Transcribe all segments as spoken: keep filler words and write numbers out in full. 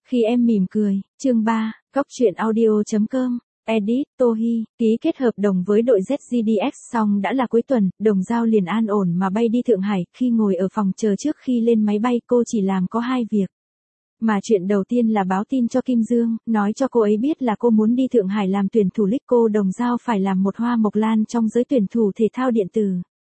Khi em mỉm cười, chương ba, Góc truyện audio chấm com, edit, Tô Hi, ký kết hợp đồng với đội Z G D X xong đã là cuối tuần, Đồng Dao liền an ổn mà bay đi Thượng Hải, khi ngồi ở phòng chờ trước khi lên máy bay cô chỉ làm có hai việc. Mà chuyện đầu tiên là báo tin cho Kim Dương, nói cho cô ấy biết là cô muốn đi Thượng Hải làm tuyển thủ Lic cô Đồng Dao phải làm một hoa mộc lan trong giới tuyển thủ thể thao điện tử.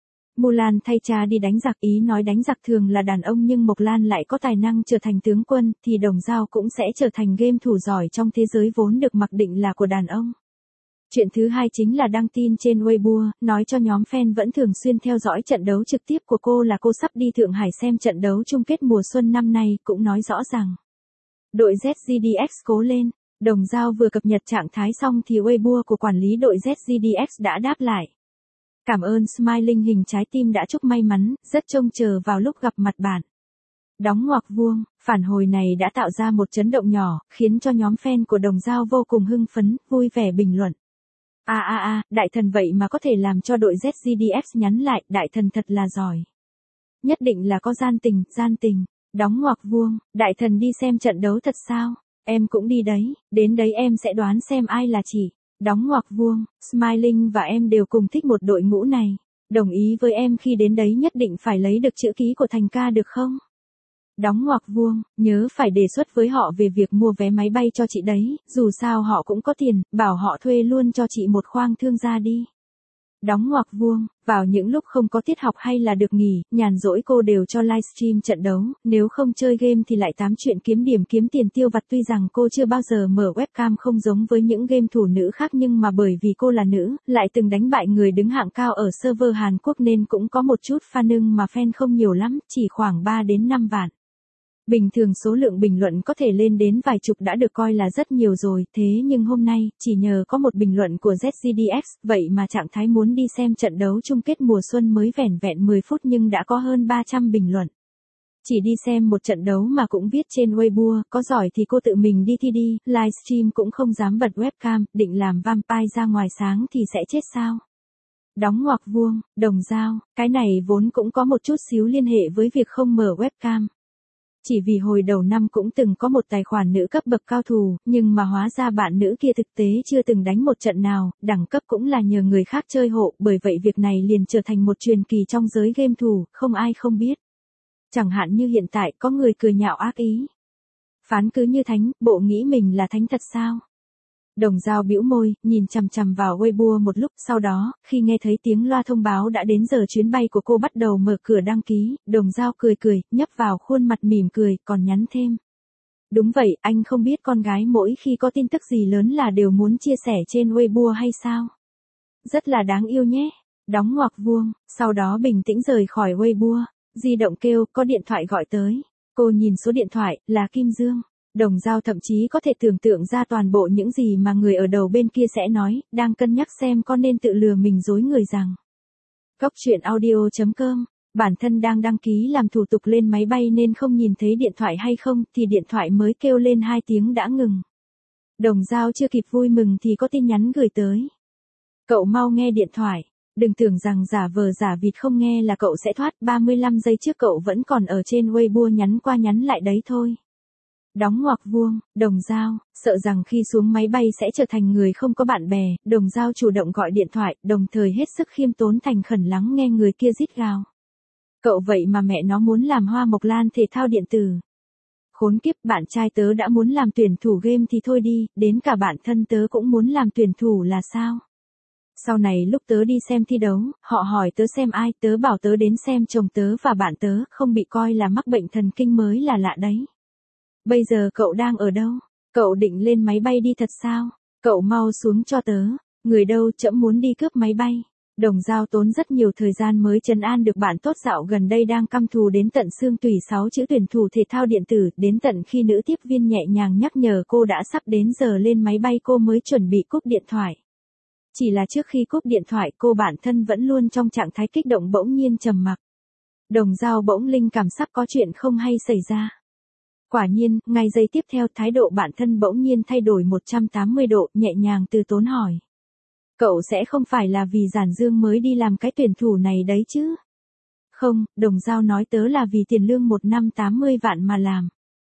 Mulan thay cha đi đánh giặc, ý nói đánh giặc thường là đàn ông nhưng Mộc Lan lại có tài năng trở thành tướng quân, thì Đồng Dao cũng sẽ trở thành game thủ giỏi trong thế giới vốn được mặc định là của đàn ông. Chuyện thứ hai chính là đăng tin trên Weibo, nói cho nhóm fan vẫn thường xuyên theo dõi trận đấu trực tiếp của cô là cô sắp đi Thượng Hải xem trận đấu chung kết mùa xuân năm nay, cũng nói rõ rằng đội Z G D X cố lên. Đồng Dao vừa cập nhật trạng thái xong thì Weibo của quản lý đội Z G D X đã đáp lại. Cảm ơn Smiling hình trái tim đã chúc may mắn, rất trông chờ vào lúc gặp mặt bạn. Đóng ngoặc vuông, phản hồi này đã tạo ra một chấn động nhỏ, khiến cho nhóm fan của Đồng Dao vô cùng hưng phấn, vui vẻ bình luận. À à à, đại thần vậy mà có thể làm cho đội Z G D X nhắn lại, đại thần thật là giỏi. Nhất định là có gian tình, gian tình. Đóng ngoặc vuông, đại thần đi xem trận đấu thật sao? Em cũng đi đấy, đến đấy em sẽ đoán xem ai là chị. Đóng ngoặc vuông, Smiling và em đều cùng thích một đội ngũ này. Đồng ý với em khi đến đấy nhất định phải lấy được chữ ký của Thành ca được không? Đóng ngoặc vuông, nhớ phải đề xuất với họ về việc mua vé máy bay cho chị đấy, dù sao họ cũng có tiền, bảo họ thuê luôn cho chị một khoang thương gia đi. Đóng ngoặc vuông, vào những lúc không có tiết học hay là được nghỉ, nhàn rỗi cô đều cho livestream trận đấu, nếu không chơi game thì lại tám chuyện kiếm điểm kiếm tiền tiêu vặt. Tuy rằng cô chưa bao giờ mở webcam không giống với những game thủ nữ khác nhưng mà bởi vì cô là nữ, lại từng đánh bại người đứng hạng cao ở server Hàn Quốc nên cũng có một chút fan nhưng mà fan không nhiều lắm, chỉ khoảng ba đến năm vạn. Bình thường số lượng bình luận có thể lên đến vài chục đã được coi là rất nhiều rồi, thế nhưng hôm nay, chỉ nhờ có một bình luận của Z G D X, vậy mà trạng thái muốn đi xem trận đấu chung kết mùa xuân mới vẻn vẹn mười phút nhưng đã có hơn ba trăm bình luận. Chỉ đi xem một trận đấu mà cũng viết trên Weibo, có giỏi thì cô tự mình đi thi đi, livestream cũng không dám bật webcam, định làm vampire ra ngoài sáng thì sẽ chết sao? Đóng ngoặc vuông, Đồng Dao, cái này vốn cũng có một chút xíu liên hệ với việc không mở webcam. Chỉ vì hồi đầu năm cũng từng có một tài khoản nữ cấp bậc cao thủ, nhưng mà hóa ra bạn nữ kia thực tế chưa từng đánh một trận nào, đẳng cấp cũng là nhờ người khác chơi hộ, bởi vậy việc này liền trở thành một truyền kỳ trong giới game thủ, không ai không biết. Chẳng hạn như hiện tại có người cười nhạo ác ý. Phán cứ như thánh, bộ nghĩ mình là thánh thật sao? Đồng Dao bĩu môi, nhìn chằm chằm vào Weibo một lúc, sau đó, khi nghe thấy tiếng loa thông báo đã đến giờ chuyến bay của cô bắt đầu mở cửa đăng ký, Đồng Dao cười cười, nhấp vào khuôn mặt mỉm cười, còn nhắn thêm. Đúng vậy, anh không biết con gái mỗi khi có tin tức gì lớn là đều muốn chia sẻ trên Weibo hay sao? Rất là đáng yêu nhé. Đóng ngoặc vuông, sau đó bình tĩnh rời khỏi Weibo, di động kêu, có điện thoại gọi tới. Cô nhìn số điện thoại, là Kim Dương. Đồng Dao thậm chí có thể tưởng tượng ra toàn bộ những gì mà người ở đầu bên kia sẽ nói, đang cân nhắc xem có nên tự lừa mình dối người rằng. Góc truyện audio chấm com, bản thân đang đăng ký làm thủ tục lên máy bay nên không nhìn thấy điện thoại hay không, thì điện thoại mới kêu lên hai tiếng đã ngừng. Đồng Dao chưa kịp vui mừng thì có tin nhắn gửi tới. Cậu mau nghe điện thoại, đừng tưởng rằng giả vờ giả vịt không nghe là cậu sẽ thoát, ba mươi lăm giây trước cậu vẫn còn ở trên Weibo nhắn qua nhắn lại đấy thôi. Đóng ngoặc vuông, Đồng Dao, sợ rằng khi xuống máy bay sẽ trở thành người không có bạn bè, Đồng Dao chủ động gọi điện thoại, đồng thời hết sức khiêm tốn thành khẩn lắng nghe người kia rít gào. Cậu vậy mà mẹ nó muốn làm hoa mộc lan thể thao điện tử. Khốn kiếp, bạn trai tớ đã muốn làm tuyển thủ game thì thôi đi, đến cả bạn thân tớ cũng muốn làm tuyển thủ là sao? Sau này lúc tớ đi xem thi đấu, họ hỏi tớ xem ai, tớ bảo tớ đến xem chồng tớ và bạn tớ, không bị coi là mắc bệnh thần kinh mới là lạ đấy. Bây giờ cậu đang ở đâu? Cậu định lên máy bay đi thật sao? Cậu mau xuống cho tớ. Người đâu, trẫm muốn đi cướp máy bay. Đồng Dao tốn rất nhiều thời gian mới trấn an được bạn tốt dạo gần đây đang căm thù đến tận xương tủy sáu chữ tuyển thủ thể thao điện tử, đến tận khi nữ tiếp viên nhẹ nhàng nhắc nhở cô đã sắp đến giờ lên máy bay cô mới chuẩn bị cúp điện thoại. Chỉ là trước khi cúp điện thoại cô bản thân vẫn luôn trong trạng thái kích động bỗng nhiên trầm mặc. Đồng Dao bỗng linh cảm sắp có chuyện không hay xảy ra. Quả nhiên, ngay giây tiếp theo thái độ bản thân bỗng nhiên thay đổi một trăm tám mươi độ, nhẹ nhàng từ tốn hỏi. Cậu sẽ không phải là vì Giản Dương mới đi làm cái tuyển thủ này đấy chứ? Không, Đồng Dao nói tớ là vì tiền lương một năm tám mươi vạn mà làm.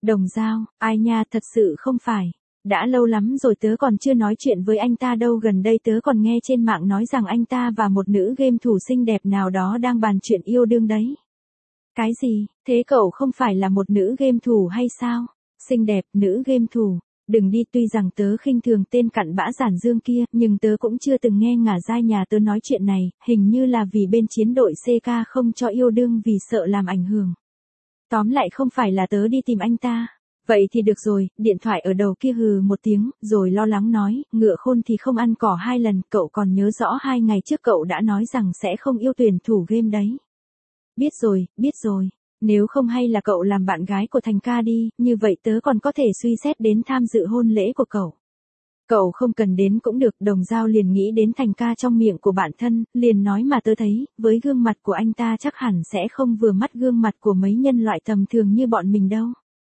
Đồng Dao, ai nha, thật sự không phải. Đã lâu lắm rồi tớ còn chưa nói chuyện với anh ta đâu, gần đây tớ còn nghe trên mạng nói rằng anh ta và một nữ game thủ xinh đẹp nào đó đang bàn chuyện yêu đương đấy. Cái gì, thế cậu không phải là một nữ game thủ hay sao? Xinh đẹp, nữ game thủ. Đừng đi, tuy rằng tớ khinh thường tên cặn bã giản dương kia, nhưng tớ cũng chưa từng nghe ngả dai nhà tớ nói chuyện này, hình như là vì bên chiến đội xê ca không cho yêu đương vì sợ làm ảnh hưởng. Tóm lại không phải là tớ đi tìm anh ta. Vậy thì được rồi, điện thoại ở đầu kia hừ một tiếng, rồi lo lắng nói, ngựa khôn thì không ăn cỏ hai lần, cậu còn nhớ rõ hai ngày trước cậu đã nói rằng sẽ không yêu tuyển thủ game đấy. Biết rồi, biết rồi. Nếu không hay là cậu làm bạn gái của Thành ca đi, như vậy tớ còn có thể suy xét đến tham dự hôn lễ của cậu. Cậu không cần đến cũng được. Đồng Dao liền nghĩ đến Thành ca trong miệng của bản thân, liền nói mà tớ thấy, với gương mặt của anh ta chắc hẳn sẽ không vừa mắt gương mặt của mấy nhân loại tầm thường như bọn mình đâu.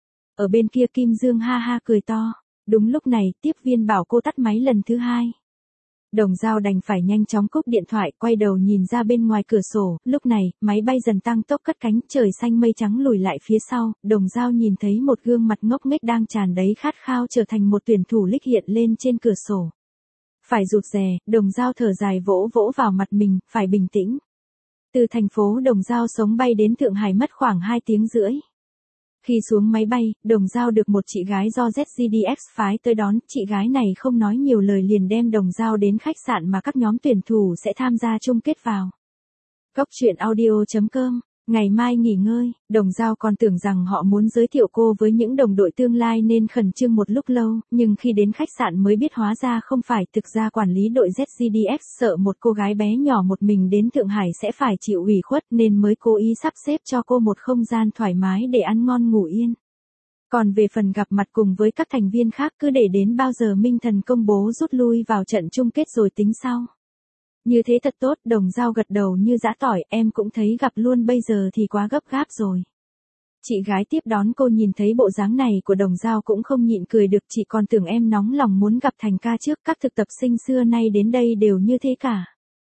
Ở bên kia Kim Dương ha ha cười to. Đúng lúc này, tiếp viên bảo cô tắt máy lần thứ hai. Đồng Dao đành phải nhanh chóng cúp điện thoại, quay đầu nhìn ra bên ngoài cửa sổ, lúc này, máy bay dần tăng tốc cất cánh, trời xanh mây trắng lùi lại phía sau, Đồng Dao nhìn thấy một gương mặt ngốc nghếch đang tràn đầy khát khao trở thành một tuyển thủ lích hiện lên trên cửa sổ. Phải rụt rè, Đồng Dao thở dài vỗ vỗ vào mặt mình, phải bình tĩnh. Từ thành phố Đồng Dao sống bay đến Thượng Hải mất khoảng hai tiếng rưỡi. Khi xuống máy bay, Đồng Dao được một chị gái do Z G D X phái tới đón, chị gái này không nói nhiều lời liền đem Đồng Dao đến khách sạn mà các nhóm tuyển thủ sẽ tham gia chung kết vào. Góc truyện audio chấm com, ngày mai nghỉ ngơi, Đồng Dao còn tưởng rằng họ muốn giới thiệu cô với những đồng đội tương lai nên khẩn trương một lúc lâu, nhưng khi đến khách sạn mới biết hóa ra không phải, thực ra quản lý đội Z G D X sợ một cô gái bé nhỏ một mình đến Thượng Hải sẽ phải chịu ủy khuất nên mới cố ý sắp xếp cho cô một không gian thoải mái để ăn ngon ngủ yên. Còn về phần gặp mặt cùng với các thành viên khác cứ để đến bao giờ Minh Thần công bố rút lui vào trận chung kết rồi tính sau. Như thế thật tốt, Đồng Dao gật đầu như giã tỏi, em cũng thấy gặp luôn bây giờ thì quá gấp gáp rồi. Chị gái tiếp đón cô nhìn thấy bộ dáng này của Đồng Dao cũng không nhịn cười được, chị còn tưởng em nóng lòng muốn gặp Thành ca trước, các thực tập sinh xưa nay đến đây đều như thế cả.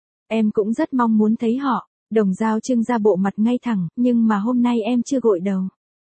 Em cũng rất mong muốn thấy họ. Đồng Dao trưng ra bộ mặt ngay thẳng, nhưng mà hôm nay em chưa gội đầu.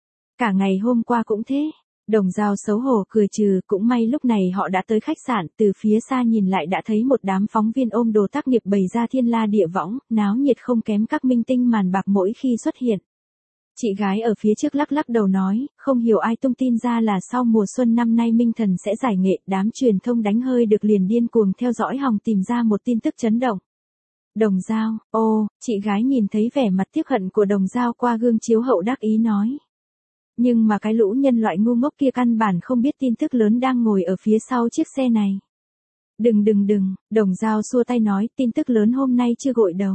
Cả ngày hôm qua cũng thế. Đồng Dao xấu hổ cười trừ, cũng may lúc này họ đã tới khách sạn, từ phía xa nhìn lại đã thấy một đám phóng viên ôm đồ tác nghiệp bày ra thiên la địa võng, náo nhiệt không kém các minh tinh màn bạc mỗi khi xuất hiện. Chị gái ở phía trước lắc lắc đầu nói, không hiểu ai tung tin ra là sau mùa xuân năm nay Minh Thần sẽ giải nghệ, đám truyền thông đánh hơi được liền điên cuồng theo dõi hòng tìm ra một tin tức chấn động. Đồng Dao, ô, chị gái nhìn thấy vẻ mặt tiếc hận của Đồng Dao qua gương chiếu hậu đắc ý nói. Nhưng mà cái lũ nhân loại ngu ngốc kia căn bản không biết tin tức lớn đang ngồi ở phía sau chiếc xe này. Đừng đừng đừng, Đồng Dao xua tay nói, tin tức lớn hôm nay chưa gội đầu.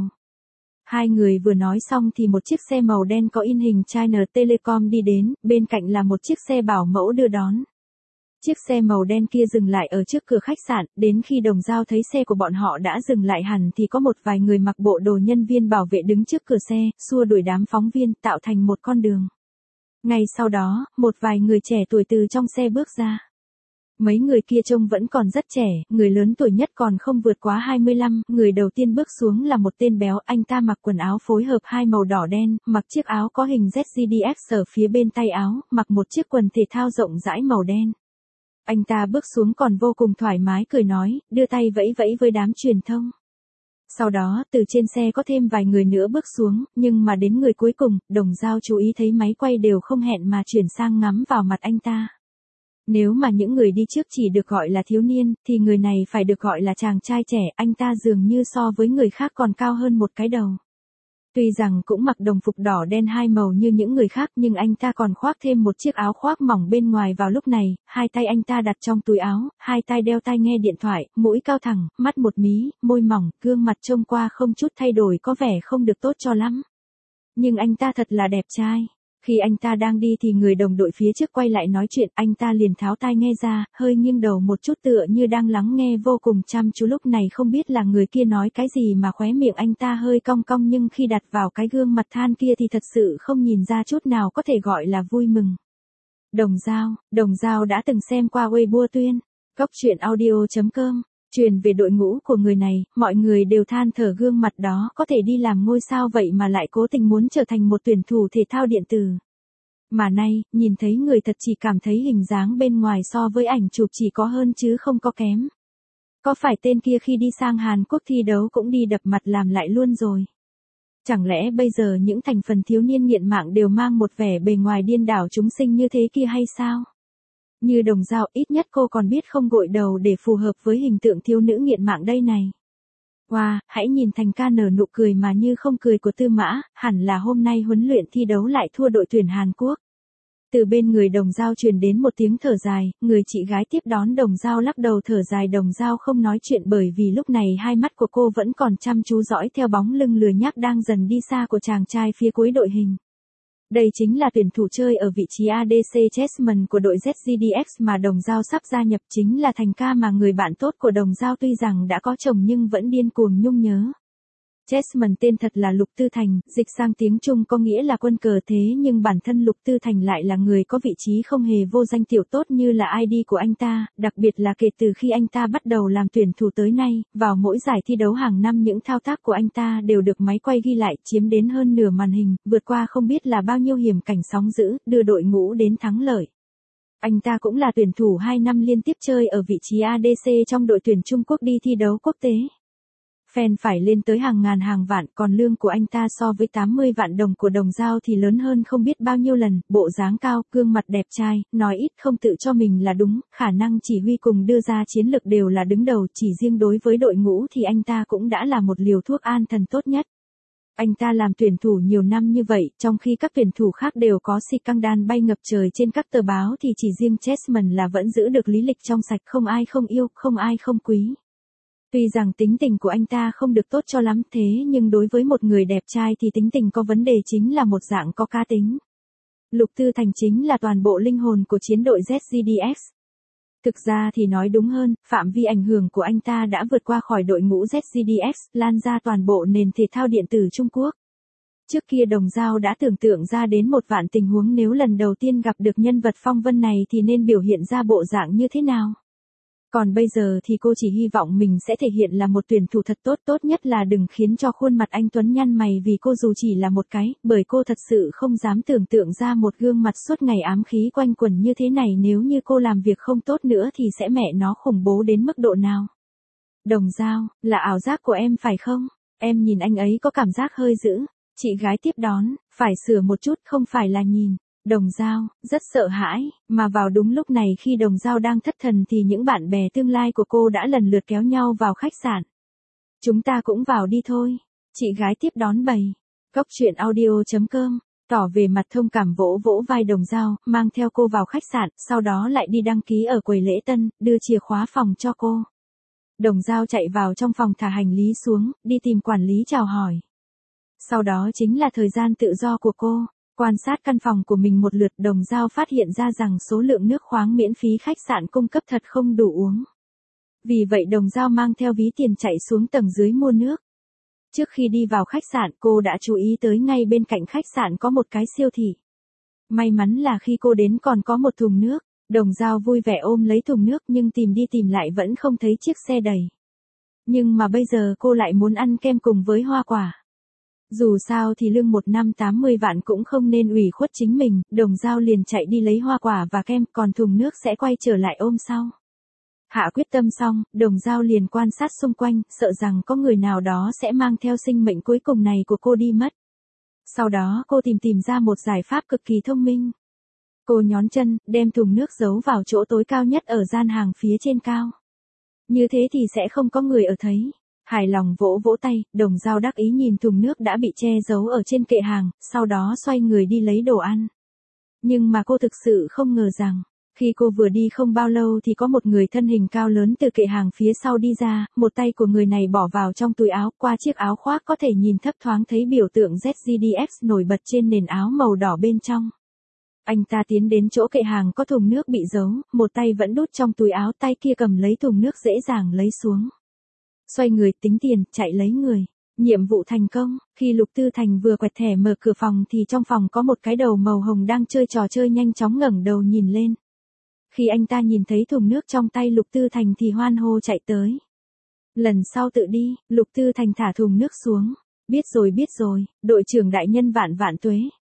Hai người vừa nói xong thì một chiếc xe màu đen có in hình China Telecom đi đến, bên cạnh là một chiếc xe bảo mẫu đưa đón. Chiếc xe màu đen kia dừng lại ở trước cửa khách sạn, đến khi Đồng Dao thấy xe của bọn họ đã dừng lại hẳn thì có một vài người mặc bộ đồ nhân viên bảo vệ đứng trước cửa xe, xua đuổi đám phóng viên, tạo thành một con đường. Ngay sau đó, một vài người trẻ tuổi từ trong xe bước ra. Mấy người kia trông vẫn còn rất trẻ, người lớn tuổi nhất còn không vượt quá hai mươi lăm, người đầu tiên bước xuống là một tên béo, anh ta mặc quần áo phối hợp hai màu đỏ đen, mặc chiếc áo có hình Z G D X ở phía bên tay áo, mặc một chiếc quần thể thao rộng rãi màu đen. Anh ta bước xuống còn vô cùng thoải mái cười nói, đưa tay vẫy vẫy với đám truyền thông. Sau đó, từ trên xe có thêm vài người nữa bước xuống, nhưng mà đến người cuối cùng, Đồng Dao chú ý thấy máy quay đều không hẹn mà chuyển sang ngắm vào mặt anh ta. Nếu mà những người đi trước chỉ được gọi là thiếu niên, thì người này phải được gọi là chàng trai trẻ, anh ta dường như so với người khác còn cao hơn một cái đầu. Tuy rằng cũng mặc đồng phục đỏ đen hai màu như những người khác nhưng anh ta còn khoác thêm một chiếc áo khoác mỏng bên ngoài vào lúc này, hai tay anh ta đặt trong túi áo, hai tay đeo tai nghe điện thoại, mũi cao thẳng, mắt một mí, môi mỏng, gương mặt trông qua không chút thay đổi có vẻ không được tốt cho lắm. Nhưng anh ta thật là đẹp trai. Khi anh ta đang đi thì người đồng đội phía trước quay lại nói chuyện, anh ta liền tháo tai nghe ra, hơi nghiêng đầu một chút tựa như đang lắng nghe vô cùng chăm chú, lúc này không biết là người kia nói cái gì mà khóe miệng anh ta hơi cong cong nhưng khi đặt vào cái gương mặt than kia thì thật sự không nhìn ra chút nào có thể gọi là vui mừng. Đồng Dao, Đồng Dao đã từng xem qua Weibo Tuyên, góc truyện audio chấm com. Truyền về đội ngũ của người này, mọi người đều than thở gương mặt đó có thể đi làm ngôi sao vậy mà lại cố tình muốn trở thành một tuyển thủ thể thao điện tử. Mà nay, nhìn thấy người thật chỉ cảm thấy hình dáng bên ngoài so với ảnh chụp chỉ có hơn chứ không có kém. Có phải tên kia khi đi sang Hàn Quốc thi đấu cũng đi đập mặt làm lại luôn rồi? Chẳng lẽ bây giờ những thành phần thiếu niên nghiện mạng đều mang một vẻ bề ngoài điên đảo chúng sinh như thế kia hay sao? Như Đồng Dao, ít nhất cô còn biết không gội đầu để phù hợp với hình tượng thiếu nữ nghiện mạng đây này. Wow, hãy nhìn Thành ca nở nụ cười mà như không cười của Tư Mã, hẳn là hôm nay huấn luyện thi đấu lại thua đội tuyển Hàn Quốc. Từ bên người Đồng Dao truyền đến một tiếng thở dài, người chị gái tiếp đón Đồng Dao lắc đầu thở dài. Đồng Dao không nói chuyện bởi vì lúc này hai mắt của cô vẫn còn chăm chú dõi theo bóng lưng lười nhác đang dần đi xa của chàng trai phía cuối đội hình. Đây chính là tuyển thủ chơi ở vị trí a đê xê Chessman của đội Z G D X mà Đồng Dao sắp gia nhập, chính là Thành ca mà người bạn tốt của Đồng Dao tuy rằng đã có chồng nhưng vẫn điên cuồng nhung nhớ. Chessman tên thật là Lục Tư Thành, dịch sang tiếng Trung có nghĩa là quân cờ, thế nhưng bản thân Lục Tư Thành lại là người có vị trí không hề vô danh tiểu tốt như là i đê của anh ta, đặc biệt là kể từ khi anh ta bắt đầu làm tuyển thủ tới nay, vào mỗi giải thi đấu hàng năm những thao tác của anh ta đều được máy quay ghi lại, chiếm đến hơn nửa màn hình, vượt qua không biết là bao nhiêu hiểm cảnh sóng dữ, đưa đội ngũ đến thắng lợi. Anh ta cũng là tuyển thủ hai năm liên tiếp chơi ở vị trí a đê xê trong đội tuyển Trung Quốc đi thi đấu quốc tế. Fan phải lên tới hàng ngàn hàng vạn, còn lương của anh ta so với tám mươi vạn đồng của Đồng Dao thì lớn hơn không biết bao nhiêu lần, bộ dáng cao, gương mặt đẹp trai, nói ít không tự cho mình là đúng, khả năng chỉ huy cùng đưa ra chiến lược đều là đứng đầu, chỉ riêng đối với đội ngũ thì anh ta cũng đã là một liều thuốc an thần tốt nhất. Anh ta làm tuyển thủ nhiều năm như vậy, trong khi các tuyển thủ khác đều có scandal bay ngập trời trên các tờ báo thì chỉ riêng Chessman là vẫn giữ được lý lịch trong sạch, không ai không yêu, không ai không quý. Tuy rằng tính tình của anh ta không được tốt cho lắm thế nhưng đối với một người đẹp trai thì tính tình có vấn đề chính là một dạng có cá tính. Lục Tư Thành chính là toàn bộ linh hồn của chiến đội Z G D X. Thực ra thì nói đúng hơn, phạm vi ảnh hưởng của anh ta đã vượt qua khỏi đội ngũ Z G D X, lan ra toàn bộ nền thể thao điện tử Trung Quốc. Trước kia Đồng Dao đã tưởng tượng ra đến một vạn tình huống nếu lần đầu tiên gặp được nhân vật phong vân này thì nên biểu hiện ra bộ dạng như thế nào. Còn bây giờ thì cô chỉ hy vọng mình sẽ thể hiện là một tuyển thủ thật tốt, tốt nhất là đừng khiến cho khuôn mặt anh Tuấn nhăn mày vì cô dù chỉ là một cái, bởi cô thật sự không dám tưởng tượng ra một gương mặt suốt ngày ám khí quanh quẩn như thế này, nếu như cô làm việc không tốt nữa thì sẽ mẹ nó khủng bố đến mức độ nào. Đồng Dao, là ảo giác của em phải không? Em nhìn anh ấy có cảm giác hơi dữ. Chị gái tiếp đón, phải sửa một chút, không phải là nhìn. Đồng Dao, rất sợ hãi, mà vào đúng lúc này khi Đồng Dao đang thất thần thì những bạn bè tương lai của cô đã lần lượt kéo nhau vào khách sạn. Chúng ta cũng vào đi thôi. Chị gái tiếp đón bày. Cốc truyện audio chấm com, tỏ về mặt thông cảm vỗ vỗ vai Đồng Dao, mang theo cô vào khách sạn, sau đó lại đi đăng ký ở quầy lễ tân, đưa chìa khóa phòng cho cô. Đồng Dao chạy vào trong phòng thả hành lý xuống, đi tìm quản lý chào hỏi. Sau đó chính là thời gian tự do của cô. Quan sát căn phòng của mình một lượt, Đồng Dao phát hiện ra rằng số lượng nước khoáng miễn phí khách sạn cung cấp thật không đủ uống. Vì vậy Đồng Dao mang theo ví tiền chạy xuống tầng dưới mua nước. Trước khi đi vào khách sạn cô đã chú ý tới ngay bên cạnh khách sạn có một cái siêu thị. May mắn là khi cô đến còn có một thùng nước. Đồng Dao vui vẻ ôm lấy thùng nước nhưng tìm đi tìm lại vẫn không thấy chiếc xe đầy. Nhưng mà bây giờ cô lại muốn ăn kem cùng với hoa quả. Dù sao thì lương một năm tám mươi vạn cũng không nên ủy khuất chính mình, Đồng Dao liền chạy đi lấy hoa quả và kem, còn thùng nước sẽ quay trở lại ôm sau. Hạ quyết tâm xong, Đồng Dao liền quan sát xung quanh, sợ rằng có người nào đó sẽ mang theo sinh mệnh cuối cùng này của cô đi mất. Sau đó cô tìm tìm ra một giải pháp cực kỳ thông minh. Cô nhón chân, đem thùng nước giấu vào chỗ tối cao nhất ở gian hàng phía trên cao. Như thế thì sẽ không có người ở thấy. Hài lòng vỗ vỗ tay, Đồng Dao đắc ý nhìn thùng nước đã bị che giấu ở trên kệ hàng, sau đó xoay người đi lấy đồ ăn. Nhưng mà cô thực sự không ngờ rằng, khi cô vừa đi không bao lâu thì có một người thân hình cao lớn từ kệ hàng phía sau đi ra, một tay của người này bỏ vào trong túi áo, qua chiếc áo khoác có thể nhìn thấp thoáng thấy biểu tượng Z G D X nổi bật trên nền áo màu đỏ bên trong. Anh ta tiến đến chỗ kệ hàng có thùng nước bị giấu, một tay vẫn đút trong túi áo, tay kia cầm lấy thùng nước dễ dàng lấy xuống. Xoay người tính tiền, chạy lấy người. Nhiệm vụ thành công, khi Lục Tư Thành vừa quẹt thẻ mở cửa phòng thì trong phòng có một cái đầu màu hồng đang chơi trò chơi nhanh chóng ngẩng đầu nhìn lên. Khi anh ta nhìn thấy thùng nước trong tay Lục Tư Thành thì hoan hô chạy tới. Lần sau tự đi, Lục Tư Thành thả thùng nước xuống. Biết rồi biết rồi, đội trưởng đại nhân vạn vạn tuế.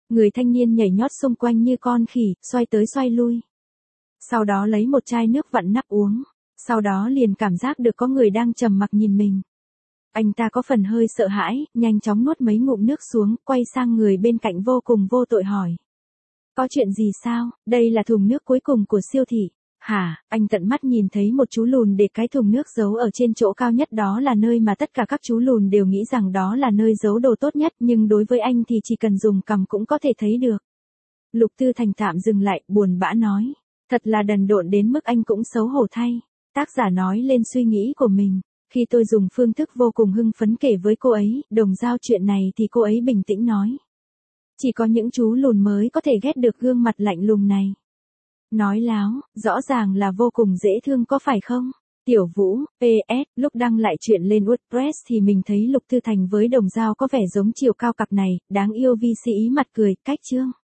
Người thanh niên nhảy nhót xung quanh như con khỉ, xoay tới xoay lui. Sau đó lấy một chai nước vặn nắp uống. Sau đó liền cảm giác được có người đang trầm mặc nhìn mình. Anh ta có phần hơi sợ hãi, nhanh chóng nuốt mấy ngụm nước xuống, quay sang người bên cạnh vô cùng vô tội hỏi. Có chuyện gì sao, đây là thùng nước cuối cùng của siêu thị. Hả, anh tận mắt nhìn thấy một chú lùn để cái thùng nước giấu ở trên chỗ cao nhất, đó là nơi mà tất cả các chú lùn đều nghĩ rằng đó là nơi giấu đồ tốt nhất, nhưng đối với anh thì chỉ cần dùng cằm cũng có thể thấy được. Lục Tư Thành tạm dừng lại, buồn bã nói. Thật là đần độn đến mức anh cũng xấu hổ thay. Tác giả nói lên suy nghĩ của mình. Khi tôi dùng phương thức vô cùng hưng phấn kể với cô ấy, Đồng Dao chuyện này thì cô ấy bình tĩnh nói. Chỉ có những chú lùn mới có thể ghét được gương mặt lạnh lùng này. Nói láo, rõ ràng là vô cùng dễ thương có phải không? Tiểu Vũ, pê ét, lúc đăng lại chuyện lên WordPress thì mình thấy Lục Tư Thành với Đồng Dao có vẻ giống chiều cao cặp này, đáng yêu vi sĩ mặt cười, cách chương.